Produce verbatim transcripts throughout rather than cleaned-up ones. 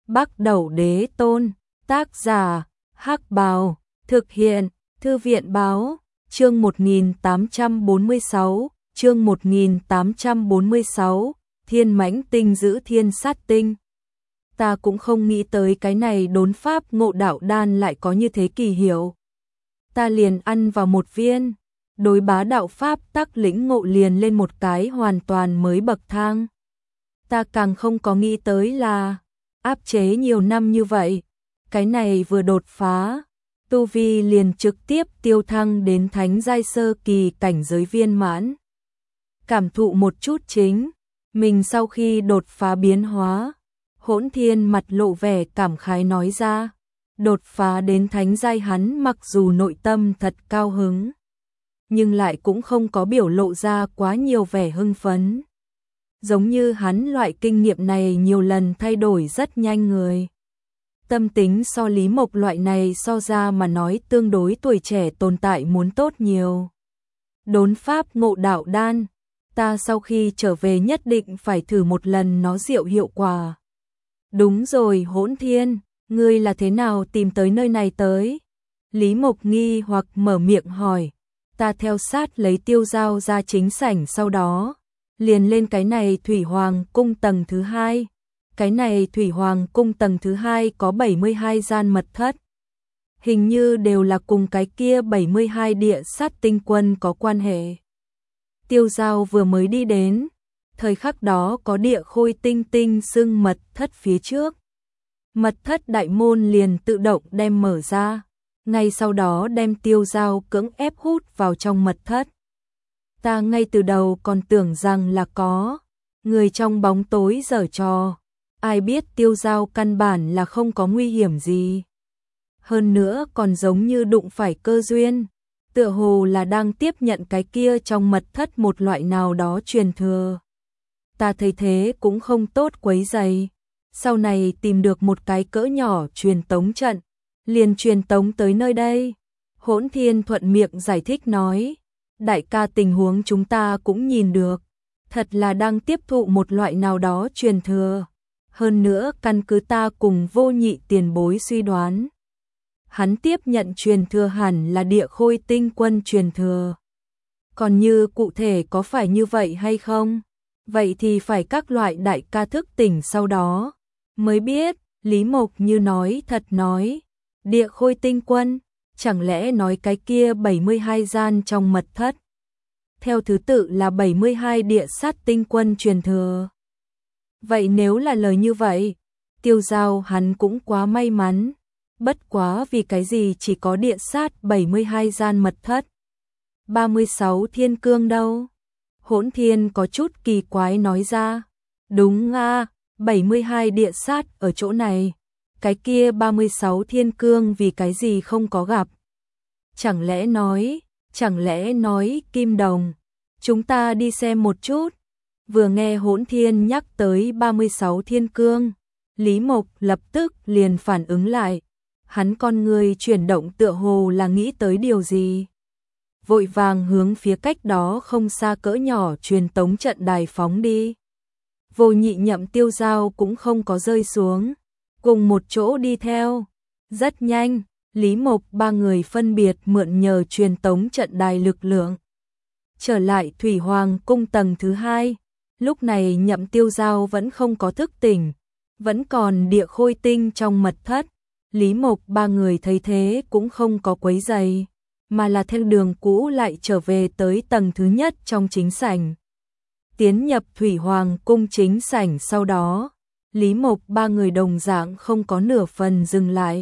Bắc Đẩu Đế Tôn, tác giả, Hắc Bào, thực hiện, Thư viện báo, chương một nghìn tám trăm bốn mươi sáu, chương một nghìn tám trăm bốn mươi sáu, Thiên Mãnh Tinh giữ Thiên Sát Tinh. Ta cũng không nghĩ tới cái này đốn pháp ngộ đạo đan lại có như thế kỳ hiệu. Ta liền ăn vào một viên, đối bá đạo pháp tắc lĩnh ngộ liền lên một cái hoàn toàn mới bậc thang. Ta càng không có nghĩ tới là áp chế nhiều năm như vậy, cái này vừa đột phá, tu vi liền trực tiếp tiêu thăng đến thánh giai sơ kỳ cảnh giới viên mãn. Cảm thụ một chút chính, mình sau khi đột phá biến hóa, Hỗn Thiên mặt lộ vẻ cảm khái nói ra, đột phá đến thánh giai hắn mặc dù nội tâm thật cao hứng, nhưng lại cũng không có biểu lộ ra quá nhiều vẻ hưng phấn. Giống như hắn loại kinh nghiệm này nhiều lần thay đổi rất nhanh người. Tâm tính so Lý Mộc loại này so ra mà nói tương đối tuổi trẻ tồn tại muốn tốt nhiều. Đốn pháp ngộ đạo đan, ta sau khi trở về nhất định phải thử một lần nó diệu hiệu quả. Đúng rồi Hỗn Thiên, ngươi là thế nào tìm tới nơi này tới? Lý Mộc nghi hoặc mở miệng hỏi, ta theo sát lấy Tiêu Giao ra chính sảnh sau đó, liền lên cái này Thủy Hoàng cung tầng thứ hai. Cái này Thủy Hoàng cung tầng thứ hai có bảy mươi hai gian mật thất. Hình như đều là cùng cái kia bảy mươi hai địa sát tinh quân có quan hệ. Tiêu Giao vừa mới đi đến, thời khắc đó có địa khôi tinh tinh xưng mật thất phía trước. Mật thất đại môn liền tự động đem mở ra, ngay sau đó đem Tiêu Giao cưỡng ép hút vào trong mật thất. Ta ngay từ đầu còn tưởng rằng là có người trong bóng tối giở trò, ai biết Tiêu Giao căn bản là không có nguy hiểm gì. Hơn nữa còn giống như đụng phải cơ duyên, tựa hồ là đang tiếp nhận cái kia trong mật thất một loại nào đó truyền thừa. Ta thấy thế cũng không tốt quấy rầy, sau này tìm được một cái cỡ nhỏ truyền tống trận, liền truyền tống tới nơi đây. Hỗn Thiên thuận miệng giải thích nói, đại ca tình huống chúng ta cũng nhìn được, thật là đang tiếp thụ một loại nào đó truyền thừa. Hơn nữa căn cứ ta cùng Vô Nhị tiền bối suy đoán, hắn tiếp nhận truyền thừa hẳn là địa khôi tinh quân truyền thừa. Còn như cụ thể có phải như vậy hay không? Vậy thì phải các loại đại ca thức tỉnh sau đó mới biết. Lý Mộc như nói thật nói, địa khôi tinh quân, chẳng lẽ nói cái kia bảy mươi hai gian trong mật thất theo thứ tự là bảy mươi hai địa sát tinh quân truyền thừa? Vậy nếu là lời như vậy, Tiêu Giao hắn cũng quá may mắn. Bất quá vì cái gì chỉ có địa sát bảy mươi hai gian mật thất, ba mươi sáu thiên cương đâu? Hỗn Thiên có chút kỳ quái nói ra, đúng a, bảy mươi hai địa sát ở chỗ này, cái kia ba mươi sáu thiên cương vì cái gì không có gặp? Chẳng lẽ nói, chẳng lẽ nói Kim Đồng, chúng ta đi xem một chút. Vừa nghe Hỗn Thiên nhắc tới ba mươi sáu thiên cương, Lý Mộc lập tức liền phản ứng lại, hắn con người chuyển động tựa hồ là nghĩ tới điều gì. Vội vàng hướng phía cách đó không xa cỡ nhỏ truyền tống trận đài phóng đi. Vô Nhị Nhậm Tiêu Giao cũng không có rơi xuống, cùng một chỗ đi theo. Rất nhanh, Lý Mộc ba người phân biệt mượn nhờ truyền tống trận đài lực lượng. Trở lại Thủy Hoàng cung tầng thứ hai, lúc này Nhậm Tiêu Giao vẫn không có thức tỉnh, vẫn còn địa khôi tinh trong mật thất. Lý Mộc ba người thấy thế cũng không có quấy rầy, mà là theo đường cũ lại trở về tới tầng thứ nhất trong chính sảnh. Tiến nhập Thủy Hoàng cung chính sảnh sau đó, Lý Mộc ba người đồng dạng không có nửa phần dừng lại,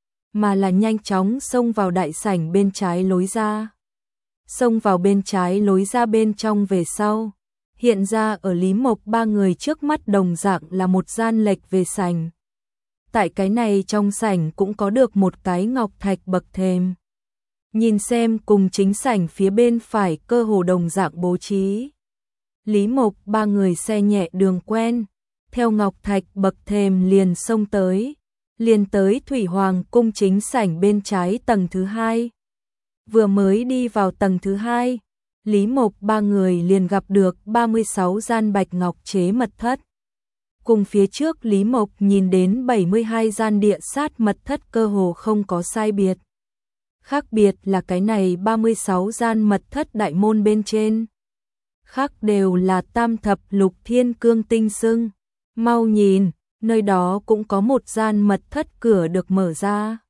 mà là nhanh chóng xông vào đại sảnh bên trái lối ra. Xông vào bên trái lối ra bên trong về sau, hiện ra ở Lý Mộc ba người trước mắt đồng dạng là một gian lệch về sảnh. Tại cái này trong sảnh cũng có được một cái ngọc thạch bậc thềm. Nhìn xem cùng chính sảnh phía bên phải cơ hồ đồng dạng bố trí. Lý Mộc ba người xe nhẹ đường quen, theo ngọc thạch bậc thềm liền xông tới, liền tới Thủy Hoàng cung chính sảnh bên trái tầng thứ hai. Vừa mới đi vào tầng thứ hai, Lý Mộc ba người liền gặp được ba mươi sáu gian bạch ngọc chế mật thất. Cùng phía trước Lý Mộc nhìn đến bảy mươi hai gian địa sát mật thất cơ hồ không có sai biệt. Khác biệt là cái này ba mươi sáu gian mật thất đại môn bên trên. Khác đều là tam thập lục thiên cương tinh xưng. Mau nhìn, nơi đó cũng có một gian mật thất cửa được mở ra.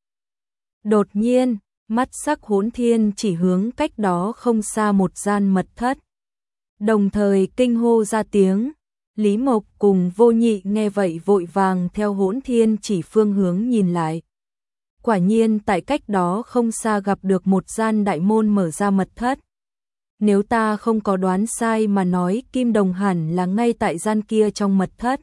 Đột nhiên, mắt sắc Hỗn Thiên chỉ hướng cách đó không xa một gian mật thất. Đồng thời kinh hô ra tiếng. Lý Mộc cùng Vô Nhị nghe vậy vội vàng theo Hỗn Thiên chỉ phương hướng nhìn lại. Quả nhiên tại cách đó không xa gặp được một gian đại môn mở ra mật thất. Nếu ta không có đoán sai mà nói Kim Đồng hẳn là ngay tại gian kia trong mật thất.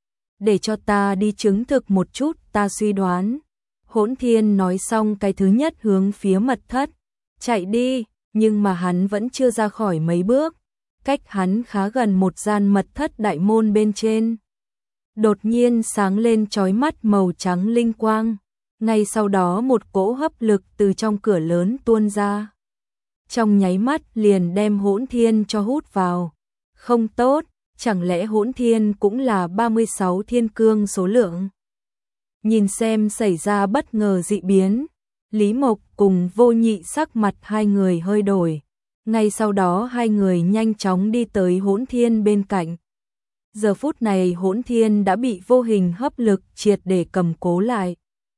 Để cho ta đi chứng thực một chút, ta suy đoán. Hỗn Thiên nói xong cái thứ nhất hướng phía mật thất. Chạy đi, nhưng mà hắn vẫn chưa ra khỏi mấy bước. Cách hắn khá gần một gian mật thất đại môn bên trên. Đột nhiên sáng lên chói mắt màu trắng linh quang. Ngay sau đó một cỗ hấp lực từ trong cửa lớn tuôn ra. Trong nháy mắt liền đem Hỗn Thiên cho hút vào. Không tốt, chẳng lẽ Hỗn Thiên cũng là ba mươi sáu thiên cương số lượng? Nhìn xem xảy ra bất ngờ dị biến, Lý Mộc cùng Vô Nhị sắc mặt hai người hơi đổi. Ngay sau đó hai người nhanh chóng đi tới Hỗn Thiên bên cạnh. Giờ phút này Hỗn Thiên đã bị vô hình hấp lực triệt để cầm cố lại.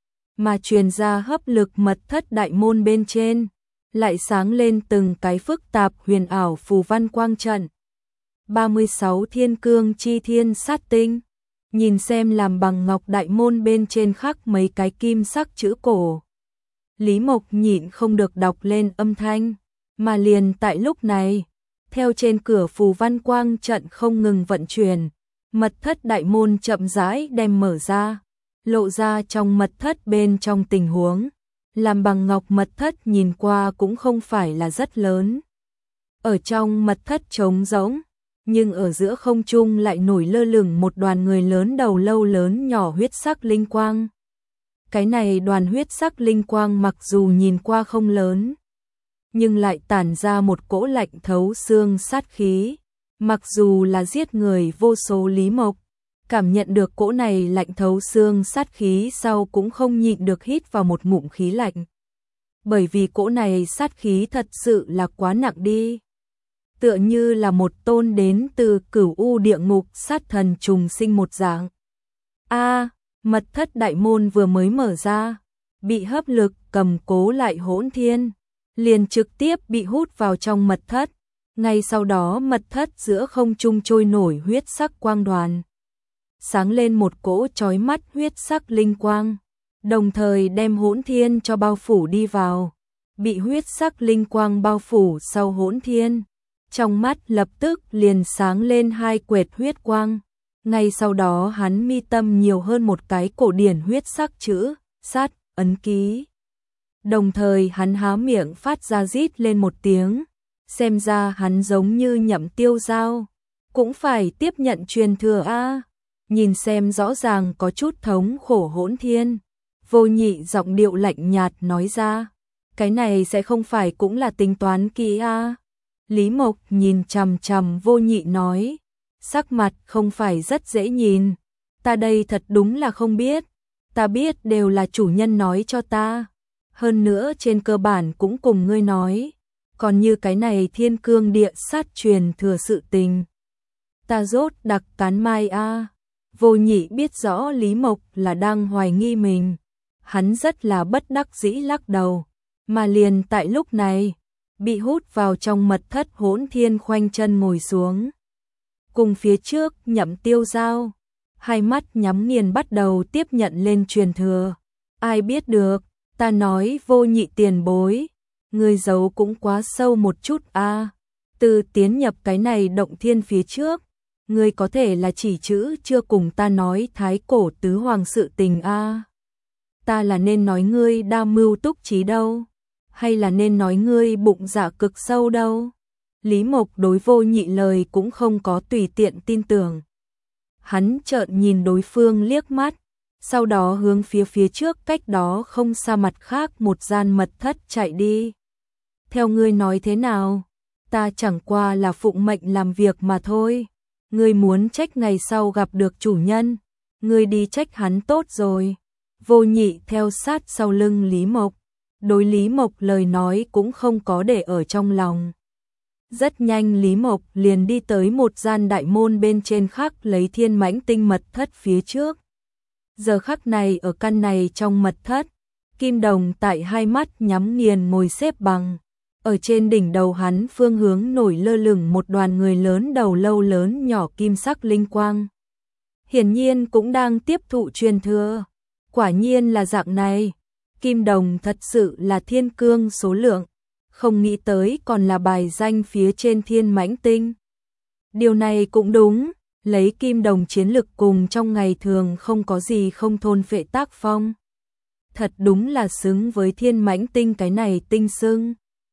Mà truyền ra hấp lực mật thất đại môn bên trên, lại sáng lên từng cái phức tạp huyền ảo phù văn quang trận. ba mươi sáu thiên cương chi thiên sát tinh. Nhìn xem làm bằng ngọc đại môn bên trên khắc mấy cái kim sắc chữ cổ. Lý Mộc nhịn không được đọc lên âm thanh. Mà liền tại lúc này, theo trên cửa phù văn quang trận không ngừng vận chuyển, mật thất đại môn chậm rãi đem mở ra, lộ ra trong mật thất bên trong tình huống. Làm bằng ngọc mật thất nhìn qua cũng không phải là rất lớn. Ở trong mật thất trống rỗng, nhưng ở giữa không trung lại nổi lơ lửng một đoàn người lớn đầu lâu lớn nhỏ huyết sắc linh quang. Cái này đoàn huyết sắc linh quang mặc dù nhìn qua không lớn, nhưng lại tản ra một cỗ lạnh thấu xương sát khí. Mặc dù là giết người vô số Lý Mộc, cảm nhận được cỗ này lạnh thấu xương sát khí sau cũng không nhịn được hít vào một ngụm khí lạnh. Bởi vì cỗ này sát khí thật sự là quá nặng đi. Tựa như là một tôn đến từ cửu u địa ngục sát thần trùng sinh một dạng. A, mật thất đại môn vừa mới mở ra, bị hấp lực cầm cố lại Hỗn Thiên, liền trực tiếp bị hút vào trong mật thất. Ngay sau đó mật thất giữa không trung trôi nổi huyết sắc quang đoàn. Sáng lên một cỗ chói mắt huyết sắc linh quang, đồng thời đem Hỗn Thiên cho bao phủ đi vào. Bị huyết sắc linh quang bao phủ sau Hỗn Thiên, trong mắt lập tức liền sáng lên hai quệt huyết quang. Ngay sau đó hắn mi tâm nhiều hơn một cái cổ điển huyết sắc chữ, sát, ấn ký. Đồng thời hắn há miệng phát ra rít lên một tiếng, xem ra hắn giống như Nhậm Tiêu Giao, cũng phải tiếp nhận truyền thừa a. Nhìn xem rõ ràng có chút thống khổ Hỗn Thiên, Vô Nhị giọng điệu lạnh nhạt nói ra, cái này sẽ không phải cũng là tính toán kỹ a. Lý Mộc nhìn chằm chằm Vô Nhị nói, sắc mặt không phải rất dễ nhìn, ta đây thật đúng là không biết, ta biết đều là chủ nhân nói cho ta, hơn nữa trên cơ bản cũng cùng ngươi nói, còn như cái này thiên cương địa sát truyền thừa sự tình. Ta rốt đặc cán mai a. Vô Nhị biết rõ Lý Mộc là đang hoài nghi mình, hắn rất là bất đắc dĩ lắc đầu, mà liền tại lúc này, bị hút vào trong mật thất Hỗn Thiên khoanh chân ngồi xuống. Cùng phía trước Nhậm Tiêu Giao, hai mắt nhắm nghiền bắt đầu tiếp nhận lên truyền thừa. Ai biết được, ta nói Vô Nhị tiền bối, ngươi giấu cũng quá sâu một chút a. Từ tiến nhập cái này động thiên phía trước, ngươi có thể là chỉ chữ chưa cùng ta nói thái cổ tứ hoàng sự tình a. Ta là nên nói ngươi đa mưu túc trí đâu, hay là nên nói ngươi bụng dạ cực sâu đâu? Lý Mộc đối Vô Nhị lời cũng không có tùy tiện tin tưởng. Hắn trợn nhìn đối phương liếc mắt, sau đó hướng phía phía trước cách đó không xa mặt khác một gian mật thất chạy đi. Theo ngươi nói thế nào? Ta chẳng qua là phụng mệnh làm việc mà thôi. ngươi muốn trách ngày sau gặp được chủ nhân, ngươi đi trách hắn tốt rồi. Vô Nhị theo sát sau lưng Lý Mộc, đối Lý Mộc lời nói cũng không có để ở trong lòng. Rất nhanh Lý Mộc liền đi tới một gian đại môn bên trên khắc lấy thiên mãnh tinh mật thất phía trước. Giờ khắc này ở căn này trong mật thất, Kim Đồng tại hai mắt nhắm nghiền ngồi xếp bằng. Ở trên đỉnh đầu hắn phương hướng nổi lơ lửng một đoàn người lớn đầu lâu lớn nhỏ kim sắc linh quang. Hiển nhiên cũng đang tiếp thụ truyền thừa. Quả nhiên là dạng này. Kim Đồng thật sự là thiên cương số lượng. Không nghĩ tới còn là bài danh phía trên thiên mãnh tinh. Điều này cũng đúng. Lấy Kim Đồng chiến lực cùng trong ngày thường không có gì không thôn phệ tác phong. Thật đúng là xứng với thiên mãnh tinh cái này tinh xưng.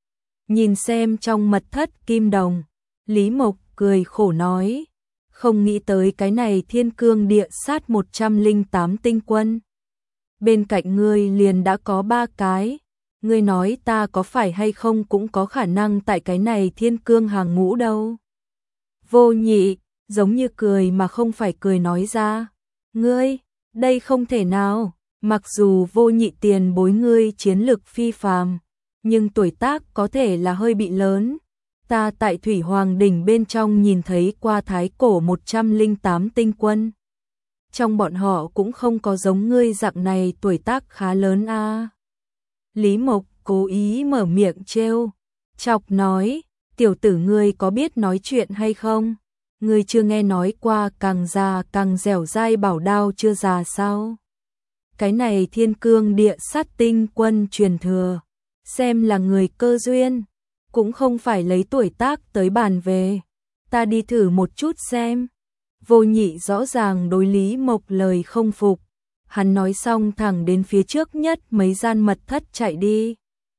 Nhìn xem trong mật thất Kim Đồng, Lý Mộc cười khổ nói, không nghĩ tới cái này thiên cương địa sát một trăm lẻ tám tinh quân. Bên cạnh ngươi liền đã có ba cái, ngươi nói ta có phải hay không cũng có khả năng tại cái này thiên cương hàng ngũ đâu. Vô Nhị, giống như cười mà không phải cười nói ra, ngươi, đây không thể nào, mặc dù Vô Nhị tiền bối ngươi chiến lực phi phàm, nhưng tuổi tác có thể là hơi bị lớn. Ta tại Thủy Hoàng đỉnh bên trong nhìn thấy qua thái cổ một trăm lẻ tám tinh quân. Trong bọn họ cũng không có giống ngươi dạng này tuổi tác khá lớn a. À. Lý Mộc cố ý mở miệng trêu, chọc nói, tiểu tử ngươi có biết nói chuyện hay không? Ngươi chưa nghe nói qua càng già càng dẻo dai bảo đao chưa già sao? Cái này thiên cương địa sát tinh quân truyền thừa. Xem là người cơ duyên, cũng không phải lấy tuổi tác tới bàn về. Ta đi thử một chút xem. Vô Nhị rõ ràng đối Lý Mộc lời không phục. Hắn nói xong thẳng đến phía trước nhất mấy gian mật thất chạy đi.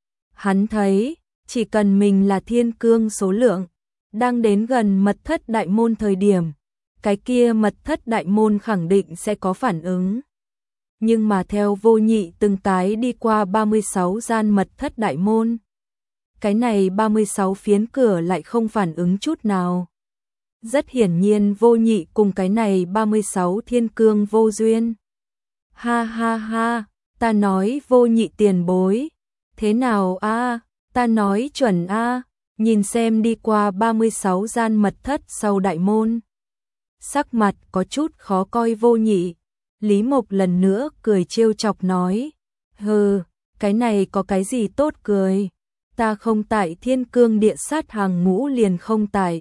Hắn thấy, chỉ cần mình là thiên cương số lượng, đang đến gần mật thất đại môn thời điểm, cái kia mật thất đại môn khẳng định sẽ có phản ứng. Nhưng mà theo Vô Nhị từng cái đi qua ba mươi sáu gian mật thất đại môn, cái này ba mươi sáu phiến cửa lại không phản ứng chút nào. Rất hiển nhiên Vô Nhị cùng cái này ba mươi sáu thiên cương vô duyên. Ha ha ha, ta nói Vô Nhị tiền bối, thế nào a? À? Ta nói chuẩn a, à? Nhìn xem đi qua ba mươi sáu gian mật thất sau đại môn. Sắc mặt có chút khó coi Vô Nhị. Lý Mộc lần nữa cười trêu chọc nói, hừ, cái này có cái gì tốt cười, ta không tại thiên cương địa sát hàng ngũ liền không tại.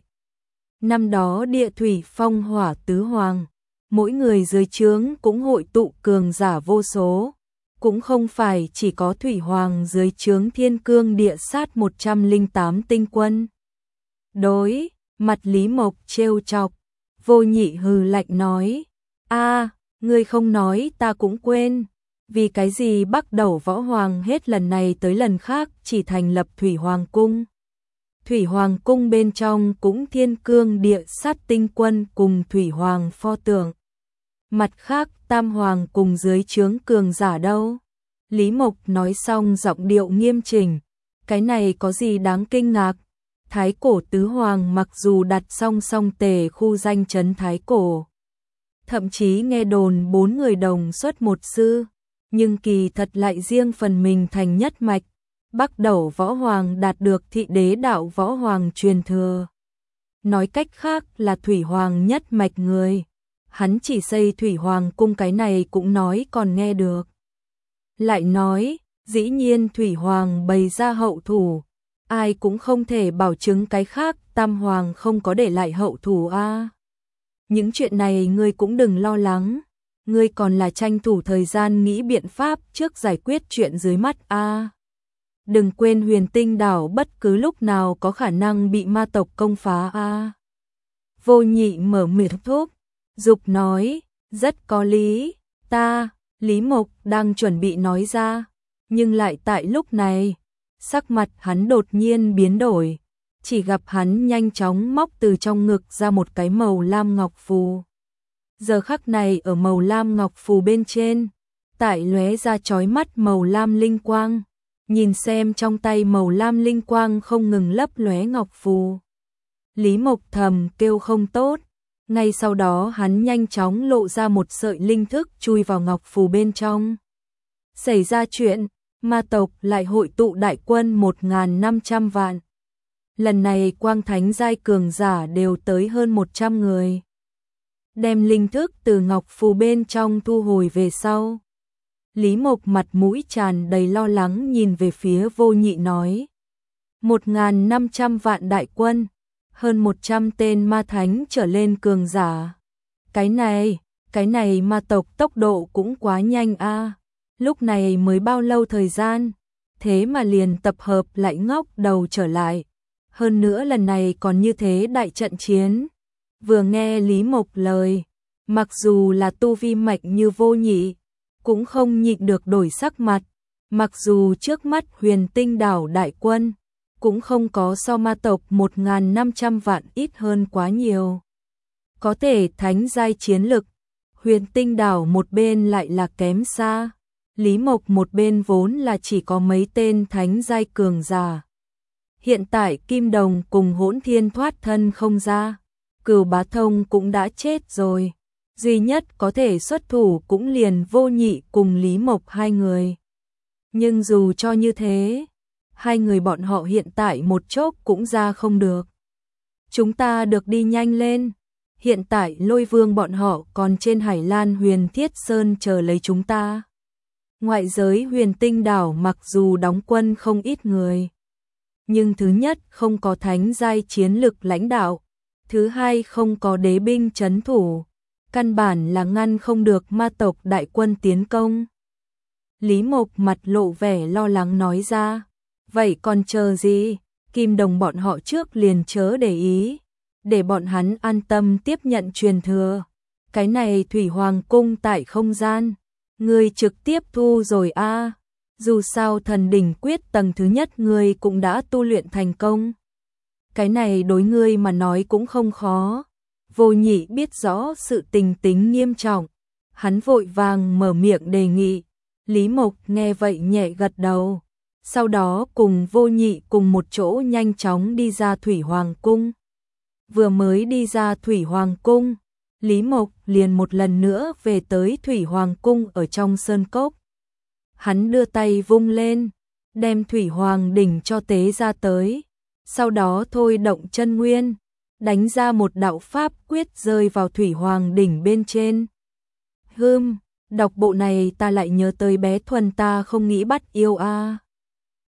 Năm đó địa thủy phong hỏa tứ hoàng, mỗi người dưới trướng cũng hội tụ cường giả vô số, cũng không phải chỉ có thủy hoàng dưới trướng thiên cương địa sát một trăm lẻ tám tinh quân. Đối, mặt Lý Mộc trêu chọc, Vô Nhị hừ lạnh nói, a, ngươi không nói ta cũng quên, vì cái gì Bắc Đầu Võ Hoàng hết lần này tới lần khác chỉ thành lập Thủy Hoàng cung. Thủy Hoàng cung bên trong cũng thiên cương địa sát tinh quân cùng Thủy Hoàng pho tượng. Mặt khác Tam Hoàng cùng dưới trướng cường giả đâu. Lý Mộc nói xong giọng điệu nghiêm chỉnh, cái này có gì đáng kinh ngạc. Thái cổ tứ hoàng mặc dù đặt song song tề khu danh chấn Thái cổ, thậm chí nghe đồn bốn người đồng xuất một sư, nhưng kỳ thật lại riêng phần mình thành nhất mạch. Bắc Đầu Võ Hoàng đạt được thị đế đạo Võ Hoàng truyền thừa. Nói cách khác là Thủy Hoàng nhất mạch người. Hắn chỉ xây Thủy Hoàng cung cái này cũng nói còn nghe được. Lại nói, dĩ nhiên Thủy Hoàng bày ra hậu thủ, ai cũng không thể bảo chứng cái khác Tam Hoàng không có để lại hậu thủ a. À. Những chuyện này ngươi cũng đừng lo lắng, ngươi còn là tranh thủ thời gian nghĩ biện pháp trước giải quyết chuyện dưới mắt a. À. Đừng quên Huyền Tinh đảo bất cứ lúc nào có khả năng bị ma tộc công phá a. À. Vô Nhị mở miệng thúc, dục nói, rất có lý, ta, Lý Mộc đang chuẩn bị nói ra, nhưng lại tại lúc này, sắc mặt hắn đột nhiên biến đổi, chỉ gặp hắn nhanh chóng móc từ trong ngực ra một cái màu lam ngọc phù. Giờ khắc này ở màu lam ngọc phù bên trên, tại lóe ra chói mắt màu lam linh quang, nhìn xem trong tay màu lam linh quang không ngừng lấp lóe ngọc phù. Lý Mộc thầm kêu không tốt, Ngay sau đó hắn nhanh chóng lộ ra một sợi linh thức chui vào ngọc phù bên trong. Xảy ra chuyện, ma tộc lại hội tụ đại quân một nghìn năm trăm vạn. Lần này quang thánh giai cường giả đều tới hơn một trăm người. Đem linh thức từ ngọc phù bên trong thu hồi về sau. Lý Mộc mặt mũi tràn đầy lo lắng nhìn về phía Vô Nhị nói. một nghìn năm trăm vạn đại quân, hơn một trăm tên ma thánh trở lên cường giả. Cái này, cái này ma tộc tốc độ cũng quá nhanh a. Lúc này mới bao lâu thời gian, thế mà liền tập hợp lại ngóc đầu trở lại. Hơn nữa lần này còn như thế đại trận chiến. Vừa nghe Lý Mộc lời, mặc dù là tu vi mạnh như Vô Nhị, cũng không nhịn được đổi sắc mặt. Mặc dù trước mắt Huyền Tinh đảo đại quân cũng không có so ma tộc một nghìn năm trăm vạn ít hơn quá nhiều. Có thể thánh giai chiến lực, Huyền Tinh đảo một bên lại là kém xa. Lý Mộc một bên vốn là chỉ có mấy tên thánh giai cường giả. Hiện tại Kim Đồng cùng Hỗn Thiên thoát thân không ra, Cửu Bá Thông cũng đã chết rồi. Duy nhất có thể xuất thủ cũng liền Vô Nhị cùng Lý Mộc hai người. Nhưng dù cho như thế, hai người bọn họ hiện tại một chốc cũng ra không được. Chúng ta được đi nhanh lên. Hiện tại Lôi Vương bọn họ còn trên Hải Lan Huyền Thiết Sơn chờ lấy chúng ta. Ngoại giới Huyền Tinh đảo mặc dù đóng quân không ít người, nhưng thứ nhất không có thánh giai chiến lực lãnh đạo, thứ hai không có đế binh trấn thủ, căn bản là ngăn không được ma tộc đại quân tiến công. Lý Mộc mặt lộ vẻ lo lắng nói ra, vậy còn chờ gì, Kim Đồng bọn họ trước liền chớ để ý, để bọn hắn an tâm tiếp nhận truyền thừa. Cái này Thủy Hoàng cung tại không gian, ngươi trực tiếp thu rồi a. Dù sao thần đỉnh quyết tầng thứ nhất ngươi cũng đã tu luyện thành công. Cái này đối ngươi mà nói cũng không khó. Vô Nhị biết rõ sự tình tính nghiêm trọng, hắn vội vàng mở miệng đề nghị. Lý Mộc nghe vậy nhẹ gật đầu, sau đó cùng Vô Nhị cùng một chỗ nhanh chóng đi ra Thủy Hoàng cung. Vừa mới đi ra Thủy Hoàng cung, Lý Mộc liền một lần nữa về tới Thủy Hoàng cung ở trong sơn cốc. Hắn đưa tay vung lên, đem Thủy Hoàng đỉnh cho tế ra tới, sau đó thôi động chân nguyên, đánh ra một đạo pháp quyết rơi vào Thủy Hoàng đỉnh bên trên. Hừm, đọc bộ này ta lại nhớ tới bé Thuần ta không nghĩ bắt yêu a.